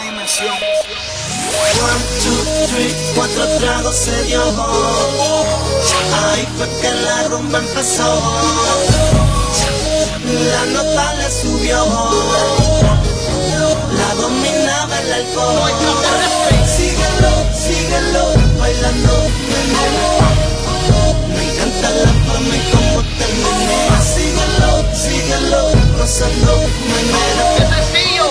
dimensión. 1, 2, 3, 4 tragos se dio. Ahí fue que la rumba empezó. La nota le subió. La dominaba el alcohol. Síguelo, síguelo, bailando, meneo. Me encanta la forma y cómo te meneas. Síguelo, síguelo, rozando, meneo. ¡Es sencillo!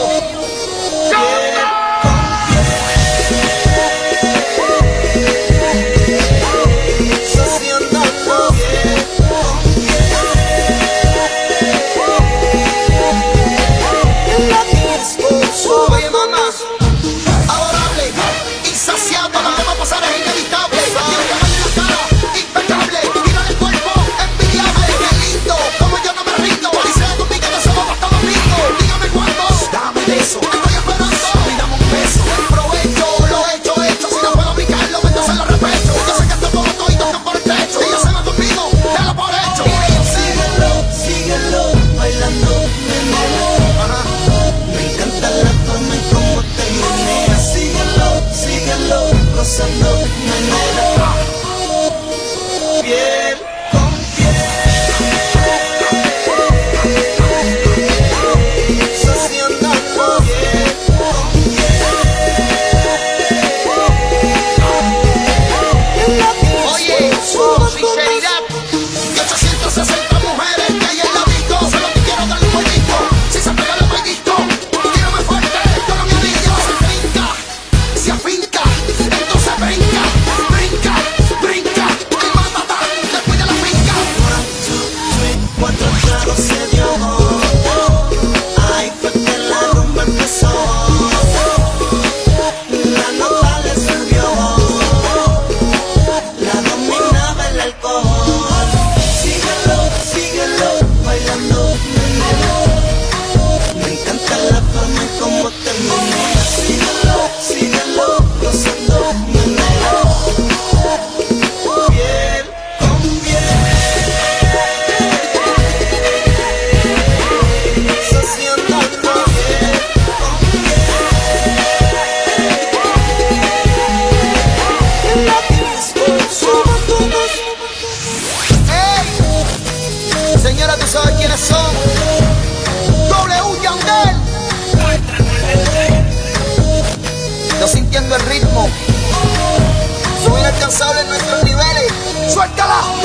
Oye, mamá, adorable, insaciable, lo que va a pasar es inevitable. Quiero que baile la cara, impecable, mira el cuerpo, envidiable. Qué lindo, como yo no me rindo. Y sea tu pique de solo hasta domingo. Dígame cuántos, dame de eso, estoy esperando. Y dame un beso, provecho, lo hecho. Si no puedo brincarlo, entonces lo respeto. Yo sé que esto como toditos están por el techo. Ellos se van conmigo, déjalo por hecho. Síguelo, síguelo, bailando, meneo. Me encanta la forma y cómo te meneas. Síguelo, síguelo, rozando, meneo. Piel con piel, saciando piel con piel. Oye, sinceridad. Y 860 mujeres que hay en la disco. Solo te quiero dar un pollito. Si se pega el bailito, tírame fuerte, yo no me anillo. Se afinca, entonces brinca. Y mátata, después de la finca. 1, 2, 3, 4 tragos se dio. Ahí fue que la rumba empezó. La nota le subió. La dominaba el alcohol. Síguelo, síguelo, bailando, meneo. Me encanta la forma y cómo te meneas. Síguelo, síguelo, rozando, meneo. Piel con piel, saciando piel con piel. La disco somos todos. Ey, señora, tú sabes quiénes son. W Yandel. Yo sintiendo el ritmo. Son inalcanzables nuestros niveles. ¡Suéltala!